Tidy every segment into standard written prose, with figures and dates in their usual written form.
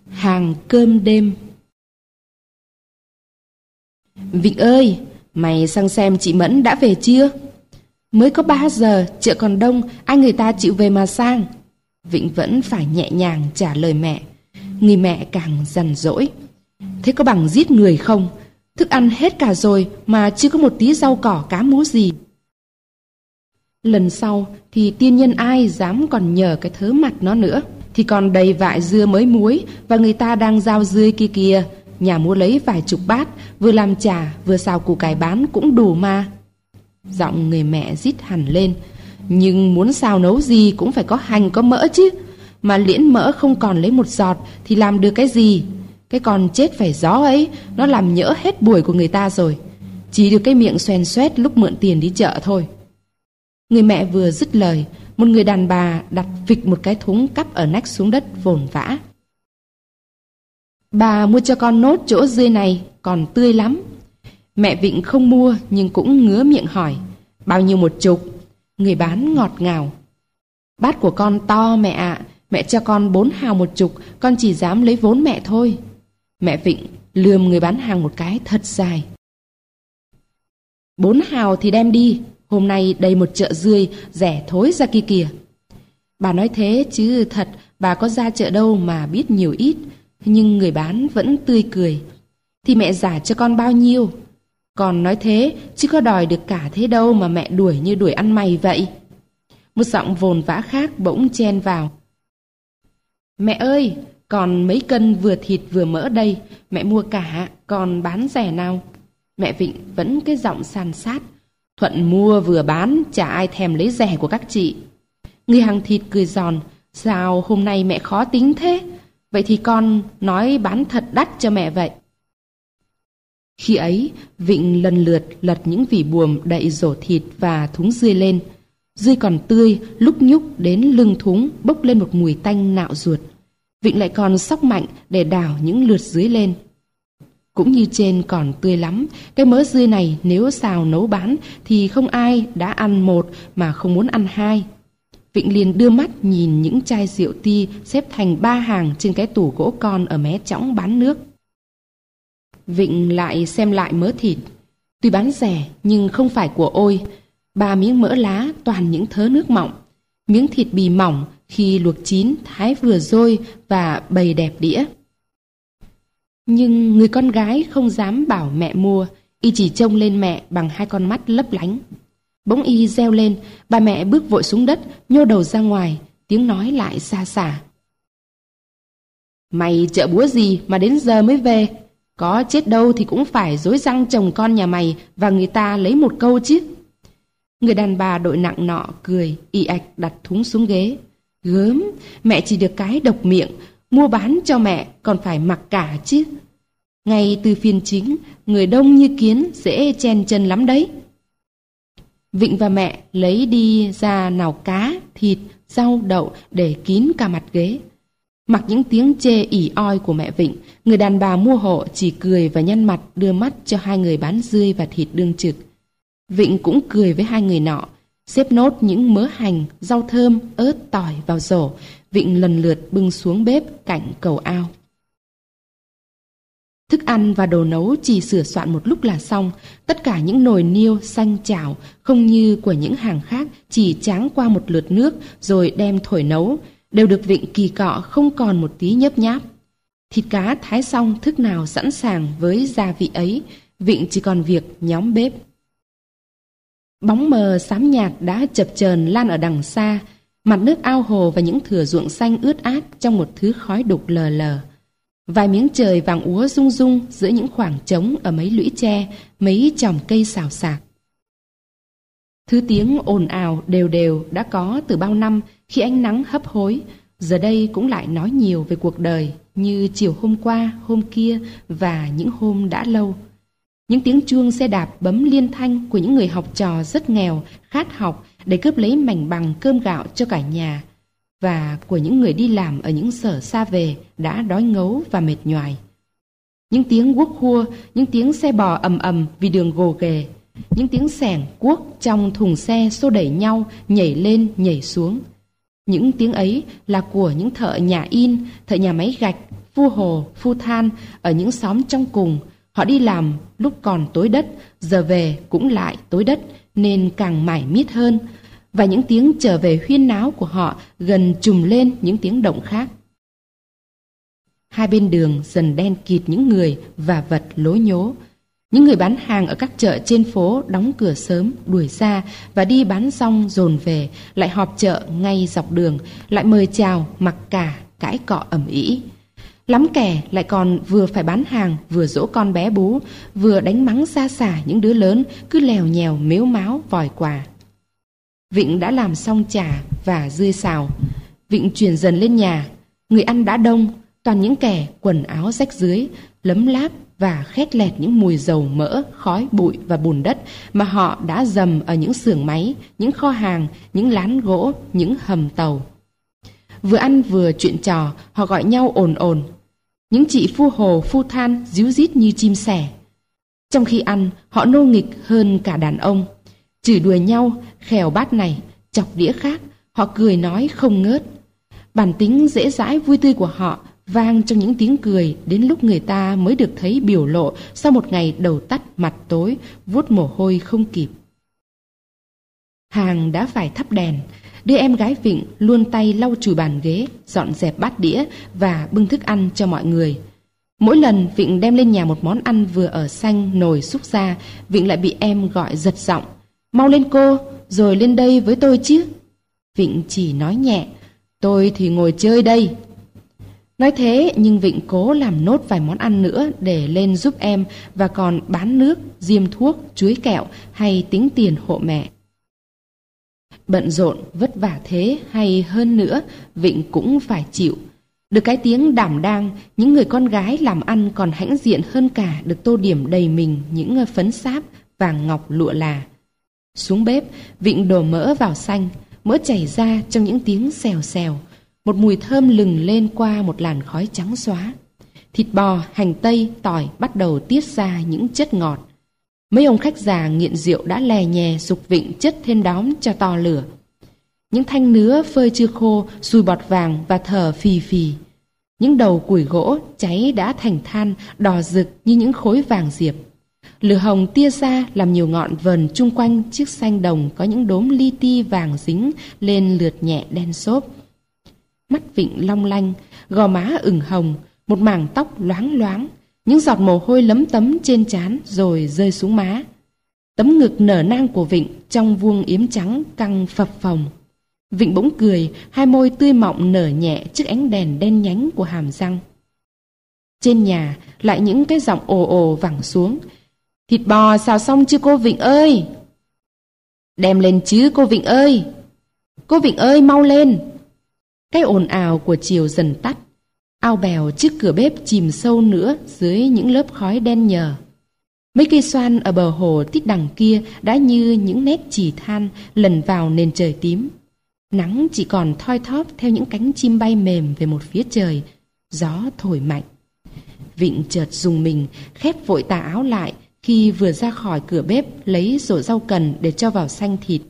Hàng cơm đêm. Vịnh ơi, mày sang xem chị Mẫn đã về chưa? Mới có 3 giờ, chợ còn đông, ai người ta chịu về mà sang. Vịnh vẫn phải nhẹ nhàng trả lời mẹ. Người mẹ càng dằn dỗi. Thế có bằng giết người không? Thức ăn hết cả rồi mà chưa có một tí rau cỏ cá mú gì. Lần sau thì tiên nhân ai dám còn nhờ cái thớ mặt nó nữa. Thì còn đầy vại dưa mới muối và người ta đang rau dươi kia kìa. Nhà mua lấy vài chục bát, vừa làm chả vừa xào củ cải bán cũng đủ mà. Giọng người mẹ rít hẳn lên. Nhưng muốn xào nấu gì cũng phải có hành có mỡ chứ. Mà liễn mỡ không còn lấy một giọt thì làm được cái gì? Cái con chết phải gió ấy, nó làm nhỡ hết buổi của người ta rồi. Chỉ được cái miệng xoèn xoét lúc mượn tiền đi chợ thôi. Người mẹ vừa dứt lời, một người đàn bà đặt phịch một cái thúng cắp ở nách xuống đất vồn vã. Bà mua cho con nốt chỗ dươi này, còn tươi lắm. Mẹ Vịnh không mua nhưng cũng ngứa miệng hỏi. Bao nhiêu một chục? Người bán ngọt ngào. Bát của con to mẹ ạ, mẹ cho con 4 hào một chục, con chỉ dám lấy vốn mẹ thôi. Mẹ Vịnh lườm người bán hàng một cái thật dài. 4 hào thì đem đi, hôm nay đầy một chợ dươi, rẻ thối ra kia kìa. Bà nói thế chứ thật bà có ra chợ đâu mà biết nhiều ít. Nhưng người bán vẫn tươi cười. Thì mẹ giả cho con bao nhiêu? Con nói thế chứ có đòi được cả thế đâu mà mẹ đuổi như đuổi ăn mày vậy. Một giọng vồn vã khác bỗng chen vào. Mẹ ơi, còn mấy cân vừa thịt vừa mỡ đây, mẹ mua cả, còn bán rẻ nào? Mẹ Vịnh vẫn cái giọng san sát. Thuận mua vừa bán, chả ai thèm lấy rẻ của các chị. Người hàng thịt cười giòn. Sao hôm nay mẹ khó tính thế? Vậy thì con nói bán thật đắt cho mẹ vậy. Khi ấy, Vịnh lần lượt lật những vỉ buồm đậy rổ thịt và thúng dươi lên. Dươi còn tươi, lúc nhúc đến lưng thúng bốc lên một mùi tanh nạo ruột. Vịnh lại còn xóc mạnh để đảo những lượt dưới lên. Cũng như trên còn tươi lắm, cái mớ dươi này nếu xào nấu bán thì không ai đã ăn một mà không muốn ăn hai. Vịnh liền đưa mắt nhìn những chai rượu ti xếp thành 3 hàng trên cái tủ gỗ con ở mé chõng bán nước. Vịnh lại xem lại mớ thịt. Tuy bán rẻ nhưng không phải của ôi. 3 miếng mỡ lá toàn những thớ nước mọng. Miếng thịt bì mỏng khi luộc chín thái vừa rôi và bày đẹp đĩa. Nhưng người con gái không dám bảo mẹ mua, y chỉ trông lên mẹ bằng 2 con mắt lấp lánh. Bỗng y reo lên, bà mẹ bước vội xuống đất, nhô đầu ra ngoài, tiếng nói lại xa xả. Mày chợ búa gì mà đến giờ mới về? Có chết đâu thì cũng phải dối răng chồng con nhà mày và người ta lấy một câu chứ. Người đàn bà đội nặng nọ cười, ì ạch đặt thúng xuống ghế. Gớm, mẹ chỉ được cái độc miệng, mua bán cho mẹ còn phải mặc cả chứ. Ngay từ phiên chính, người đông như kiến dễ chen chân lắm đấy. Vịnh và mẹ lấy đi ra nào cá, thịt, rau, đậu để kín cả mặt ghế. Mặc những tiếng chê ỉ oi của mẹ Vịnh, người đàn bà mua hộ chỉ cười và nhăn mặt đưa mắt cho 2 người bán dươi và thịt đương trực. Vịnh cũng cười với 2 người nọ, xếp nốt những mớ hành, rau thơm, ớt, tỏi vào rổ. Vịnh lần lượt bưng xuống bếp cạnh cầu ao. Thức ăn và đồ nấu chỉ sửa soạn một lúc là xong. Tất cả những nồi niêu xanh chảo, không như của những hàng khác chỉ tráng qua một lượt nước rồi đem thổi nấu, đều được Vịnh kỳ cọ không còn một tí nhớp nháp. Thịt cá thái xong thức nào sẵn sàng với gia vị ấy, Vịnh chỉ còn việc nhóm bếp. Bóng mờ xám nhạt đã chập chờn lan ở đằng xa, mặt nước ao hồ và những thửa ruộng xanh ướt át trong một thứ khói đục lờ lờ. Vài miếng trời vàng úa rung rung giữa những khoảng trống ở mấy lũy tre, mấy chòm cây xào xạc. Thứ tiếng ồn ào đều đều đã có từ bao năm khi ánh nắng hấp hối, giờ đây cũng lại nói nhiều về cuộc đời như chiều hôm qua, hôm kia và những hôm đã lâu. Những tiếng chuông xe đạp bấm liên thanh của những người học trò rất nghèo, khát học để cướp lấy mảnh bằng cơm gạo cho cả nhà, và của những người đi làm ở những sở xa về đã đói ngấu và mệt nhoài. Những tiếng guốc hua, những tiếng xe bò ầm ầm vì đường gồ ghề, những tiếng xẻng cuốc trong thùng xe xô đẩy nhau nhảy lên nhảy xuống. Những tiếng ấy là của những thợ nhà in, thợ nhà máy gạch, phu hồ, phu than ở những xóm trong cùng. Họ đi làm lúc còn tối đất, giờ về cũng lại tối đất nên càng mải miết hơn. Và những tiếng trở về huyên náo của họ gần trùm lên những tiếng động khác. Hai bên đường dần đen kịt những người và vật lố nhố. Những người bán hàng ở các chợ trên phố đóng cửa sớm, đuổi ra và đi bán xong dồn về, lại họp chợ ngay dọc đường, lại mời chào, mặc cả, cãi cọ ầm ĩ. Lắm kẻ lại còn vừa phải bán hàng, vừa dỗ con bé bú, vừa đánh mắng xa xả những đứa lớn cứ lèo nhèo mếu máo vòi quà. Vịnh đã làm xong chả và dươi xào. Vịnh chuyển dần lên nhà. Người ăn đã đông, toàn những kẻ quần áo rách rưới, lấm láp và khét lẹt những mùi dầu mỡ, khói, bụi và bùn đất mà họ đã dầm ở những xưởng máy, những kho hàng, những lán gỗ, những hầm tàu. Vừa ăn vừa chuyện trò, họ gọi nhau ồn ồn. Những chị phu hồ, phu than díu dít như chim sẻ. Trong khi ăn, họ nô nghịch hơn cả đàn ông. Chửi đùa nhau, khèo bát này, chọc đĩa khác, họ cười nói không ngớt. Bản tính dễ dãi vui tươi của họ vang trong những tiếng cười đến lúc người ta mới được thấy biểu lộ sau một ngày đầu tắt mặt tối, vuốt mồ hôi không kịp. Hàng đã phải thắp đèn. Đứa em gái Vịnh luôn tay lau chùi bàn ghế, dọn dẹp bát đĩa và bưng thức ăn cho mọi người. Mỗi lần Vịnh đem lên nhà một món ăn vừa ở xanh nồi xúc ra, Vịnh lại bị em gọi giật giọng. Mau lên cô, rồi lên đây với tôi chứ. Vịnh chỉ nói nhẹ, tôi thì ngồi chơi đây. Nói thế nhưng Vịnh cố làm nốt vài món ăn nữa để lên giúp em và còn bán nước, diêm thuốc, chuối kẹo hay tính tiền hộ mẹ. Bận rộn, vất vả thế hay hơn nữa, Vịnh cũng phải chịu. Được cái tiếng đảm đang, những người con gái làm ăn còn hãnh diện hơn cả được tô điểm đầy mình những phấn sáp, vàng ngọc lụa là. Xuống bếp, Vịnh đổ mỡ vào xanh, mỡ chảy ra trong những tiếng xèo xèo. Một mùi thơm lừng lên qua một làn khói trắng xóa. Thịt bò, hành tây, tỏi bắt đầu tiết ra những chất ngọt. Mấy ông khách già nghiện rượu đã lè nhè giục Vịnh chất thêm đóm cho to lửa. Những thanh nứa phơi chưa khô, sùi bọt vàng và thở phì phì. Những đầu củi gỗ cháy đã thành than, đỏ rực như những khối vàng diệp. Lửa hồng tia ra làm nhiều ngọn vờn chung quanh chiếc xanh đồng có những đốm li ti vàng dính lên lượt nhẹ đen xốp. Mắt Vịnh long lanh, gò má ửng hồng, một mảng tóc loáng loáng, những giọt mồ hôi lấm tấm trên trán rồi rơi xuống má. Tấm ngực nở nang của Vịnh trong vuông yếm trắng căng phập phồng. Vịnh bỗng cười, hai môi tươi mọng nở nhẹ trước ánh đèn đen nhánh của hàm răng. Trên nhà lại những cái giọng ồ ồ vẳng xuống. Thịt bò xào xong chưa cô Vịnh ơi? Đem lên chứ cô Vịnh ơi! Cô Vịnh ơi mau lên! Cái ồn ào của chiều dần tắt. Ao bèo trước cửa bếp chìm sâu nữa dưới những lớp khói đen nhờ. Mấy cây xoan ở bờ hồ tít đằng kia đã như những nét chì than lần vào nền trời tím. Nắng chỉ còn thoi thóp theo những cánh chim bay mềm về một phía trời. Gió thổi mạnh. Vịnh chợt rùng mình, khép vội tà áo lại khi vừa ra khỏi cửa bếp lấy rổ rau cần để cho vào xanh thịt.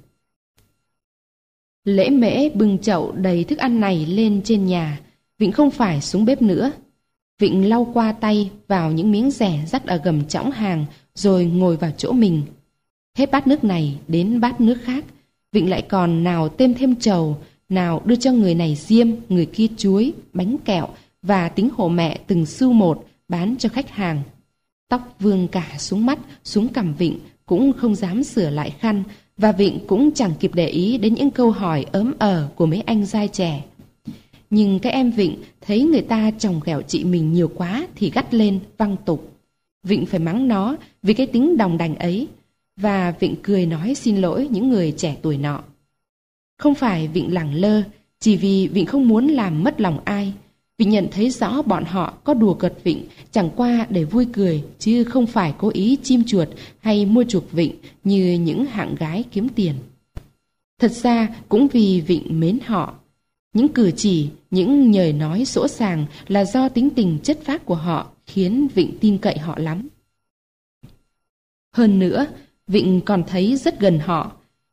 Lễ mễ bưng chậu đầy thức ăn này lên trên nhà. Vịnh không phải xuống bếp nữa. Vịnh lau qua tay vào những miếng rẻ dắt ở gầm chõng hàng rồi ngồi vào chỗ mình. Hết bát nước này đến bát nước khác, Vịnh lại còn nào thêm trầu, nào đưa cho người này diêm, người kia chuối, bánh kẹo và tính hộ mẹ từng xu một bán cho khách hàng. Tóc vương cả xuống mắt, xuống cằm Vịnh cũng không dám sửa lại khăn, và Vịnh cũng chẳng kịp để ý đến những câu hỏi ớm của mấy anh giai trẻ. Nhưng cái em Vịnh thấy người ta chồng ghẹo chị mình nhiều quá thì gắt lên văng tục. Vịnh phải mắng nó vì cái tính đòng đành ấy, và Vịnh cười nói xin lỗi những người trẻ tuổi nọ. Không phải Vịnh lẳng lơ, chỉ vì Vịnh không muốn làm mất lòng ai. Vịnh nhận thấy rõ bọn họ có đùa cợt Vịnh chẳng qua để vui cười, chứ không phải cố ý chim chuột hay mua chuộc Vịnh như những hạng gái kiếm tiền. Thật ra cũng vì Vịnh mến họ. Những cử chỉ, những nhlời nói sỗ sàng là do tính tình chất phác của họ khiến Vịnh tin cậy họ lắm. Hơn nữa, Vịnh còn thấy rất gần họ.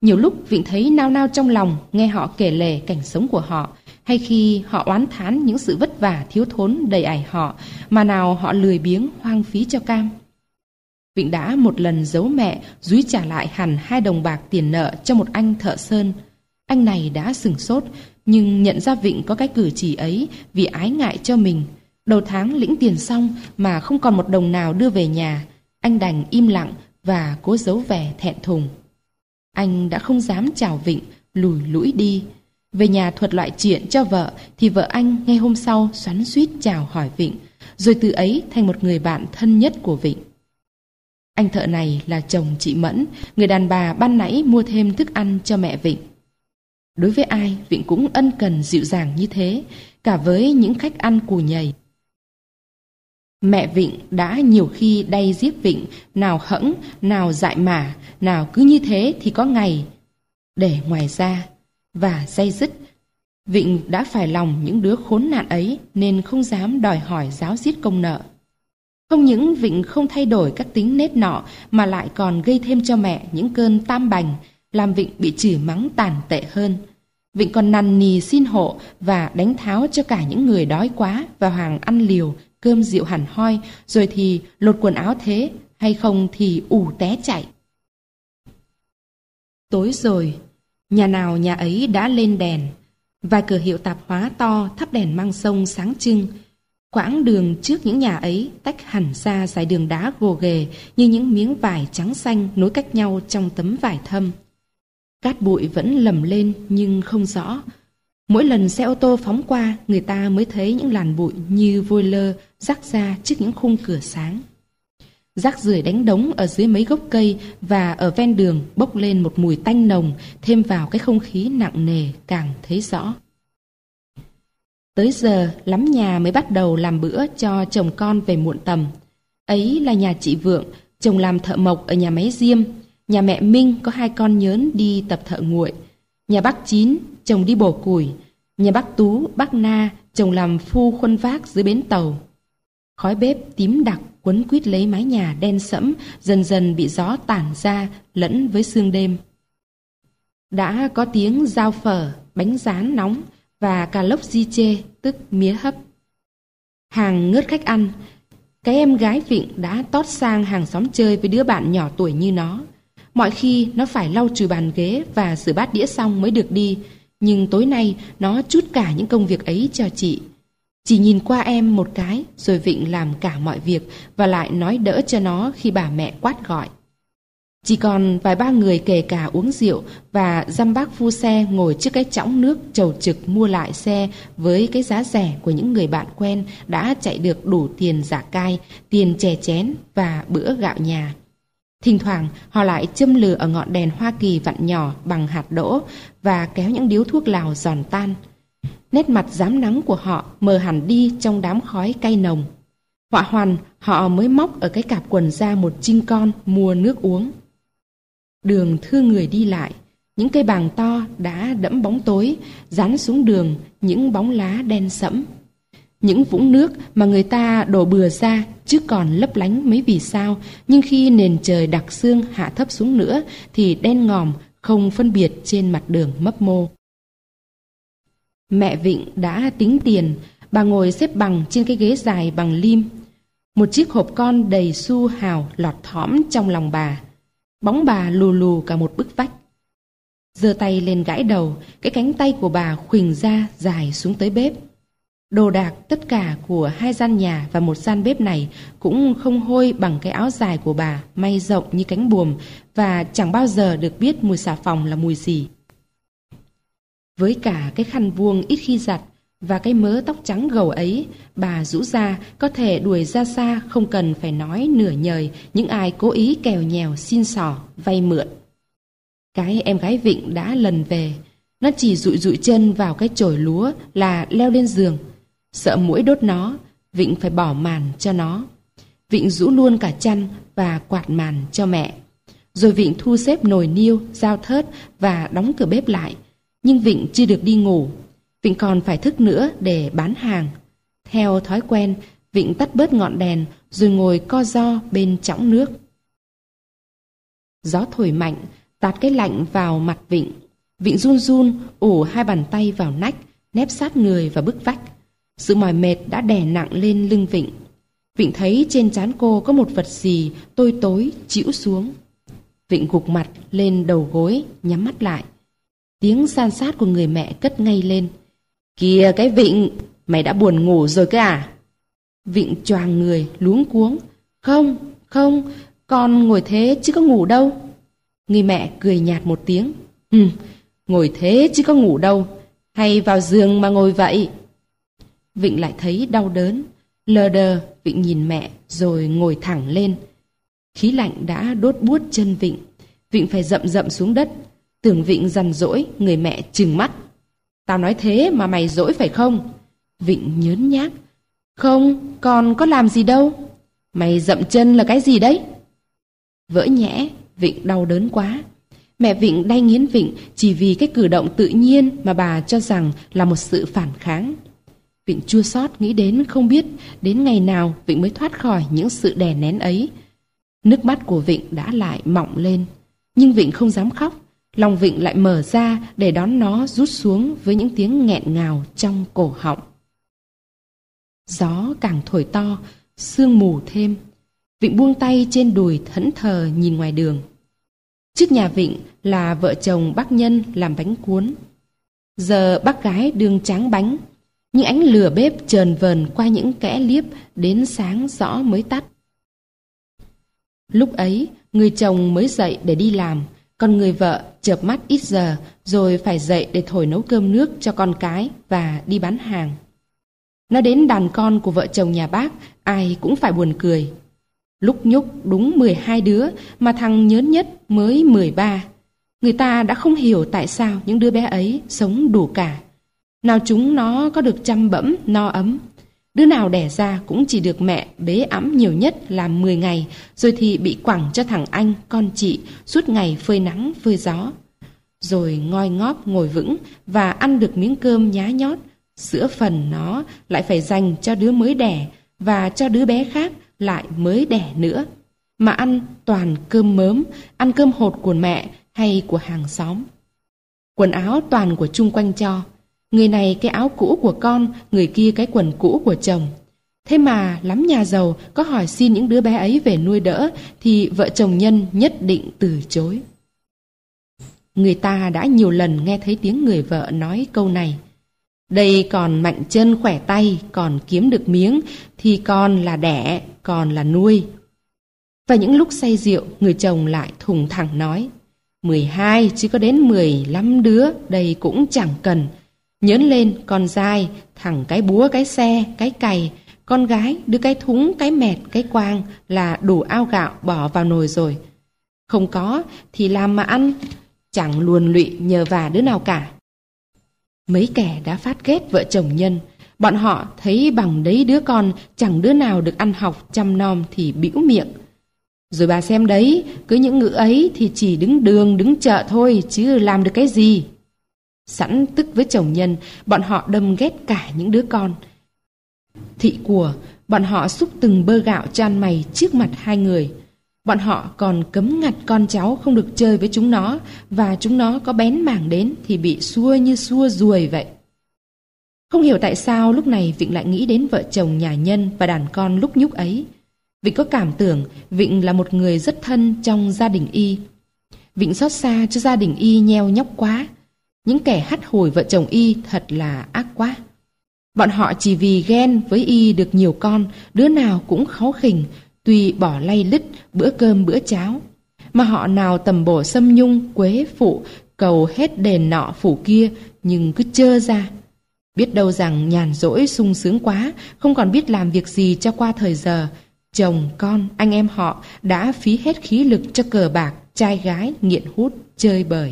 Nhiều lúc Vịnh thấy nao nao trong lòng nghe họ kể lể cảnh sống của họ, hay khi họ oán thán những sự vất vả thiếu thốn đầy ải họ, mà nào họ lười biếng hoang phí cho cam. Vịnh đã một lần giấu mẹ dúi trả lại hẳn 2 đồng bạc tiền nợ cho một anh thợ sơn. Anh này đã sửng sốt, nhưng nhận ra Vịnh có cái cử chỉ ấy vì ái ngại cho mình. Đầu tháng lĩnh tiền xong mà không còn một đồng nào đưa về nhà, anh đành im lặng và cố giấu vẻ thẹn thùng. Anh đã không dám chào Vịnh, lùi lũi đi. Về nhà thuật lại chuyện cho vợ thì vợ anh ngay hôm sau xoắn xuýt chào hỏi Vịnh, rồi từ ấy thành một người bạn thân nhất của Vịnh. Anh thợ này là chồng chị Mẫn, người đàn bà ban nãy mua thêm thức ăn cho mẹ Vịnh. Đối với ai, Vịnh cũng ân cần dịu dàng như thế, cả với những khách ăn cù nhầy. Mẹ Vịnh đã nhiều khi đay giết Vịnh, nào hẫng, nào dại mả, nào cứ như thế thì có ngày. Để ngoài ra, và day dứt, Vịnh đã phải lòng những đứa khốn nạn ấy nên không dám đòi hỏi ráo riết công nợ. Không những Vịnh không thay đổi các tính nết nọ mà lại còn gây thêm cho mẹ những cơn tam bành, làm Vịnh bị chửi mắng tàn tệ hơn. Vịnh còn nằn nì xin hộ và đánh tháo cho cả những người đói quá vào hàng ăn liều, cơm rượu hẳn hoi, rồi thì lột quần áo thế, hay không thì ù té chạy. Tối rồi, nhà nào nhà ấy đã lên đèn. Vài cửa hiệu tạp hóa to thắp đèn mang sông sáng trưng. Quãng đường trước những nhà ấy tách hẳn ra dải đường đá gồ ghề như những miếng vải trắng xanh nối cách nhau trong tấm vải thâm. Cát bụi vẫn lầm lên nhưng không rõ. Mỗi lần xe ô tô phóng qua, người ta mới thấy những làn bụi như vôi lơ rắc ra trước những khung cửa sáng. Rác rưởi đánh đống ở dưới mấy gốc cây và ở ven đường bốc lên một mùi tanh nồng, thêm vào cái không khí nặng nề càng thấy rõ. Tới giờ lắm nhà mới bắt đầu làm bữa cho chồng con về muộn tầm. Ấy là nhà chị Vượng, chồng làm thợ mộc ở nhà máy diêm. Nhà mẹ Minh có 2 con nhớn đi tập thợ nguội. Nhà bác Chín, chồng đi bổ củi. Nhà bác Tú, bác Na, chồng làm phu khuân vác dưới bến tàu. Khói bếp tím đặc quấn quýt lấy mái nhà đen sẫm, dần dần bị gió tản ra lẫn với sương đêm. Đã có tiếng dao phở, bánh rán nóng và cà lốc di chê, tức mía hấp. Hàng ngớt khách ăn, cái em gái Vịnh đã tót sang hàng xóm chơi với đứa bạn nhỏ tuổi như nó. Mọi khi nó phải lau chùi bàn ghế và rửa bát đĩa xong mới được đi, nhưng tối nay nó trút cả những công việc ấy cho chị. Chỉ nhìn qua em một cái rồi Vịnh làm cả mọi việc và lại nói đỡ cho nó khi bà mẹ quát gọi. Chỉ còn vài ba người kể cả uống rượu và dăm bác phu xe ngồi trước cái chõng nước chầu trực mua lại xe với cái giá rẻ của những người bạn quen đã chạy được đủ tiền giả cai, tiền chè chén và bữa gạo nhà. Thỉnh thoảng họ lại châm lửa ở ngọn đèn Hoa Kỳ vặn nhỏ bằng hạt đỗ và kéo những điếu thuốc lào giòn tan. Nét mặt rám nắng của họ mờ hẳn đi trong đám khói cay nồng. Họa hoàn họ mới móc ở cái cạp quần ra một chinh con mua nước uống. Đường thưa người đi lại, những cây bàng to đã đẫm bóng tối, dán xuống đường những bóng lá đen sẫm. Những vũng nước mà người ta đổ bừa ra chứ còn lấp lánh mấy vì sao, nhưng khi nền trời đặc sương hạ thấp xuống nữa thì đen ngòm không phân biệt trên mặt đường mấp mô. Mẹ Vịnh đã tính tiền, bà ngồi xếp bằng trên cái ghế dài bằng lim. Một chiếc hộp con đầy xu hào lọt thỏm trong lòng bà. Bóng bà lù lù cả một bức vách. Giơ tay lên gãi đầu, cái cánh tay của bà khuỳnh ra dài xuống tới bếp. Đồ đạc tất cả của 2 gian nhà và 1 gian bếp này cũng không hôi bằng cái áo dài của bà may rộng như cánh buồm và chẳng bao giờ được biết mùi xà phòng là mùi gì. Với cả cái khăn vuông ít khi giặt và cái mớ tóc trắng gầu ấy, bà rũ ra có thể đuổi ra xa không cần phải nói nửa nhời những ai cố ý kèo nhèo xin xỏ, vay mượn. Cái em gái Vịnh đã lần về, nó chỉ dụi dụi chân vào cái chổi lúa là leo lên giường. Sợ muỗi đốt nó, Vịnh phải bỏ màn cho nó. Vịnh rũ luôn cả chăn và quạt màn cho mẹ. Rồi Vịnh thu xếp nồi niêu, dao thớt và đóng cửa bếp lại. Nhưng Vịnh chưa được đi ngủ. Vịnh còn phải thức nữa để bán hàng. Theo thói quen, Vịnh tắt bớt ngọn đèn rồi ngồi co ro bên chõng nước. Gió thổi mạnh, tạt cái lạnh vào mặt Vịnh. Vịnh run run, ủ hai bàn tay vào nách, nép sát người vào bức vách. Sự mỏi mệt đã đè nặng lên lưng Vịnh. Vịnh thấy trên trán cô có một vật gì tối tối chĩu xuống. Vịnh gục mặt lên đầu gối, nhắm mắt lại. Tiếng san sát của người mẹ cất ngay lên. Kìa cái Vịnh, mày đã buồn ngủ rồi cơ à? Vịnh choàng người, luống cuống. Không, con ngồi thế chứ có ngủ đâu. Người mẹ cười nhạt một tiếng. Ngồi thế chứ có ngủ đâu. Hay vào giường mà ngồi vậy? Vịnh lại thấy đau đớn. Lờ đờ, Vịnh nhìn mẹ rồi ngồi thẳng lên. Khí lạnh đã đốt buốt chân Vịnh. Vịnh phải dậm dậm xuống đất. Tưởng Vịnh dằn dỗi, người mẹ trừng mắt. Tao nói thế mà mày dỗi phải không? Vịnh nhớn nhác. Không, con có làm gì đâu. Mày dậm chân là cái gì đấy? Vỡ nhẽ, Vịnh đau đớn quá. Mẹ Vịnh đay nghiến Vịnh chỉ vì cái cử động tự nhiên mà bà cho rằng là một sự phản kháng. Vịnh chua xót nghĩ đến không biết đến ngày nào Vịnh mới thoát khỏi những sự đè nén ấy. Nước mắt của Vịnh đã lại mọng lên. Nhưng Vịnh không dám khóc. Lòng Vịnh lại mở ra để đón nó rút xuống với những tiếng nghẹn ngào trong cổ họng. Gió càng thổi to, sương mù thêm. Vịnh buông tay trên đùi thẫn thờ nhìn ngoài đường. Trước nhà Vịnh là vợ chồng bác Nhân làm bánh cuốn. Giờ bác gái đương tráng bánh. Những ánh lửa bếp chờn vờn qua những kẽ liếp đến sáng rõ mới tắt. Lúc ấy, người chồng mới dậy để đi làm, còn người vợ chợp mắt ít giờ rồi phải dậy để thổi nấu cơm nước cho con cái và đi bán hàng. Nói đến đàn con của vợ chồng nhà bác, ai cũng phải buồn cười. Lúc nhúc đúng 12 đứa mà thằng nhớn nhất mới 13. Người ta đã không hiểu tại sao những đứa bé ấy sống đủ cả. Nào chúng nó có được chăm bẵm, no ấm. Đứa nào đẻ ra cũng chỉ được mẹ bế ẵm nhiều nhất là 10 ngày, rồi thì bị quẳng cho thằng anh, con chị, suốt ngày phơi nắng, phơi gió. Rồi ngoi ngóp ngồi vững và ăn được miếng cơm nhá nhót, sữa phần nó lại phải dành cho đứa mới đẻ và cho đứa bé khác lại mới đẻ nữa. Mà ăn toàn cơm mớm, ăn cơm hột của mẹ hay của hàng xóm. Quần áo toàn của chung quanh cho. Người này cái áo cũ của con, người kia cái quần cũ của chồng. Thế mà lắm nhà giàu có hỏi xin những đứa bé ấy về nuôi đỡ thì vợ chồng Nhân nhất định từ chối. Người ta đã nhiều lần nghe thấy tiếng người vợ nói câu này. Đây còn mạnh chân khỏe tay, còn kiếm được miếng thì con là đẻ, còn là nuôi. Và những lúc say rượu, người chồng lại thùng thẳng nói 12 chứ có đến 15 đứa, đây cũng chẳng cần. Nhớn lên con dai, thằng cái búa cái xe, cái cày, con gái đưa cái thúng, cái mẹt, cái quang là đủ ao gạo bỏ vào nồi rồi. Không có thì làm mà ăn, chẳng luồn lụy nhờ vả đứa nào cả. Mấy kẻ đã phát ghét vợ chồng Nhân. Bọn họ thấy bằng đấy đứa con chẳng đứa nào được ăn học chăm nom thì bĩu miệng. Rồi bà xem đấy, cứ những ngữ ấy thì chỉ đứng đường đứng chợ thôi chứ làm được cái gì. Sẵn tức với chồng Nhân, bọn họ đâm ghét cả những đứa con. Thị của, bọn họ xúc từng bơ gạo cho ăn mày trước mặt hai người. Bọn họ còn cấm ngặt con cháu không được chơi với chúng nó, và chúng nó có bén mảng đến thì bị xua như xua ruồi vậy. Không hiểu tại sao lúc này Vịnh lại nghĩ đến vợ chồng nhà Nhân và đàn con lúc nhúc ấy. Vịnh có cảm tưởng Vịnh là một người rất thân trong gia đình Y. Vịnh xót xa cho gia đình Y nheo nhóc quá. Những kẻ hắt hủi vợ chồng Y thật là ác quá. Bọn họ chỉ vì ghen với Y được nhiều con, đứa nào cũng kháu khỉnh, tuy bỏ lay lứt bữa cơm bữa cháo. Mà họ nào tầm bổ xâm nhung, quế phụ, cầu hết đền nọ phủ kia, nhưng cứ trơ ra. Biết đâu rằng nhàn rỗi sung sướng quá, không còn biết làm việc gì cho qua thời giờ. Chồng, con, anh em họ đã phí hết khí lực cho cờ bạc, trai gái, nghiện hút, chơi bời.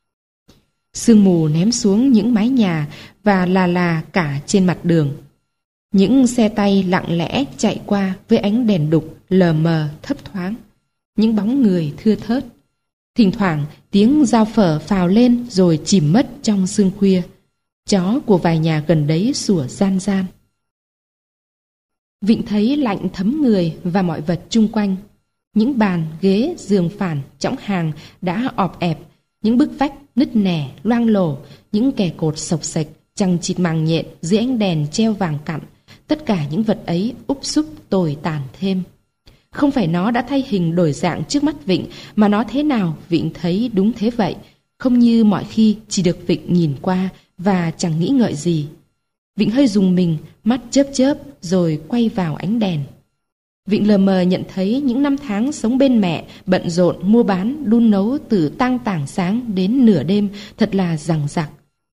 Sương mù ném xuống những mái nhà và là cả trên mặt đường. Những xe tay lặng lẽ chạy qua với ánh đèn đục lờ mờ thấp thoáng. Những bóng người thưa thớt. Thỉnh thoảng tiếng dao phở phào lên rồi chìm mất trong sương khuya. Chó của vài nhà gần đấy sủa gian gian. Vịnh thấy lạnh thấm người và mọi vật chung quanh. Những bàn, ghế, giường phản, chõng hàng đã ọp ẹp, những bức vách nứt nẻ, loang lổ, những kè cột xộc xệch, chằng chịt màng nhện dưới ánh đèn treo vàng cặn. Tất cả những vật ấy úp súp tồi tàn thêm. Không phải nó đã thay hình đổi dạng trước mắt Vịnh, mà nó thế nào Vịnh thấy đúng thế vậy, không như mọi khi chỉ được Vịnh nhìn qua và chẳng nghĩ ngợi gì. Vịnh hơi rùng mình, mắt chớp chớp rồi quay vào ánh đèn. Vịnh lờ mờ nhận thấy những năm tháng sống bên mẹ, bận rộn, mua bán, đun nấu từ tang tảng sáng đến nửa đêm thật là dằng dặc.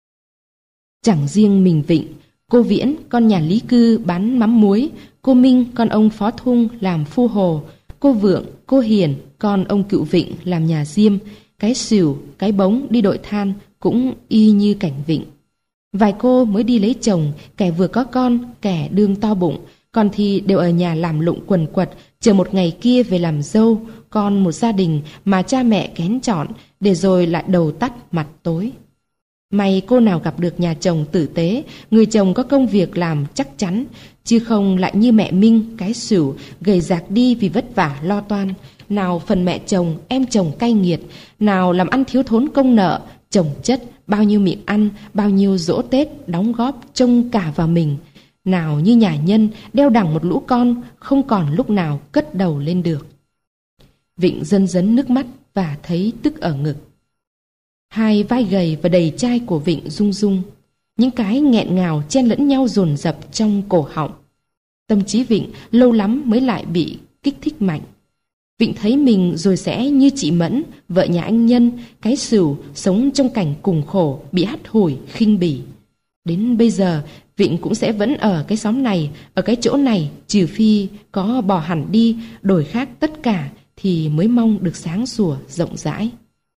Chẳng riêng mình Vịnh, cô Viễn, con nhà Lý Cư bán mắm muối, cô Minh, con ông Phó Thung làm phu hồ, cô Vượng, cô Hiền, con ông Cựu Vịnh làm nhà diêm, cái Sửu, cái Bống đi đội than cũng y như cảnh Vịnh. Vài cô mới đi lấy chồng, kẻ vừa có con, kẻ đương to bụng, còn thì đều ở nhà làm lụng quần quật, chờ một ngày kia về làm dâu, con một gia đình mà cha mẹ kén chọn, để rồi lại đầu tắt mặt tối. May cô nào gặp được nhà chồng tử tế, người chồng có công việc làm chắc chắn, chứ không lại như mẹ Minh, cái Sửu, gầy rạc đi vì vất vả lo toan. Nào phần mẹ chồng, em chồng cay nghiệt, nào làm ăn thiếu thốn công nợ, chồng chất, bao nhiêu miệng ăn, bao nhiêu giỗ Tết đóng góp trông cả vào mình. Nào như nhà nhân đeo đẳng một lũ con, không còn lúc nào cất đầu lên được. Vịnh dần dấn nước mắt và thấy tức ở ngực. Hai vai gầy và đầy chai của Vịnh rung rung, những cái nghẹn ngào chen lẫn nhau dồn dập trong cổ họng. Tâm trí Vịnh lâu lắm mới lại bị kích thích mạnh. Vịnh thấy mình rồi sẽ như chị Mẫn, vợ nhà anh Nhân, cái Sửu, sống trong cảnh cùng khổ, bị hắt hủi, khinh bỉ. Đến bây giờ, Vịnh cũng sẽ vẫn ở cái xóm này, ở cái chỗ này, trừ phi có bỏ hẳn đi, đổi khác tất cả, thì mới mong được sáng sủa, rộng rãi.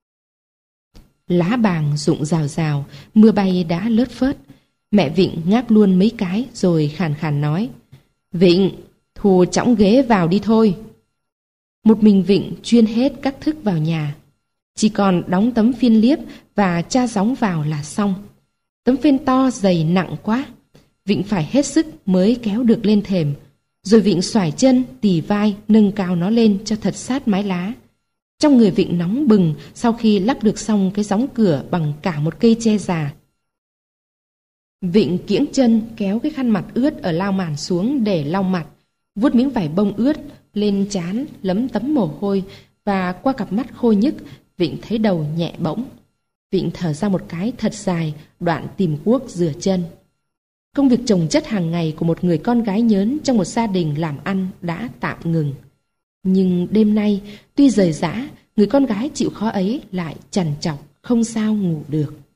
Lá bàng rụng rào rào, mưa bay đã lất phớt. Mẹ Vịnh ngáp luôn mấy cái rồi khàn khàn nói: Vịnh, thù chõng ghế vào đi thôi. Một mình Vịnh chuyên hết các thức vào nhà. Chỉ còn đóng tấm phiên liếp và tra gióng vào là xong. Tấm phên to dày nặng quá, Vịnh phải hết sức mới kéo được lên thềm. Rồi Vịnh xoải chân, tì vai, nâng cao nó lên cho thật sát mái lá. Trong người Vịnh nóng bừng sau khi lắp được xong cái gióng cửa bằng cả một cây tre già. Vịnh kiễng chân kéo cái khăn mặt ướt ở lao màn xuống để lau mặt, vuốt miếng vải bông ướt lên trán lấm tấm mồ hôi, và qua cặp mắt khô nhức Vịnh thấy đầu nhẹ bỗng. Vịnh thở ra một cái thật dài, đoạn tìm guốc rửa chân. Công việc chồng chất hàng ngày của một người con gái nhớn trong một gia đình làm ăn đã tạm ngừng. Nhưng đêm nay, tuy rời rã, người con gái chịu khó ấy lại trằn trọc, không sao ngủ được.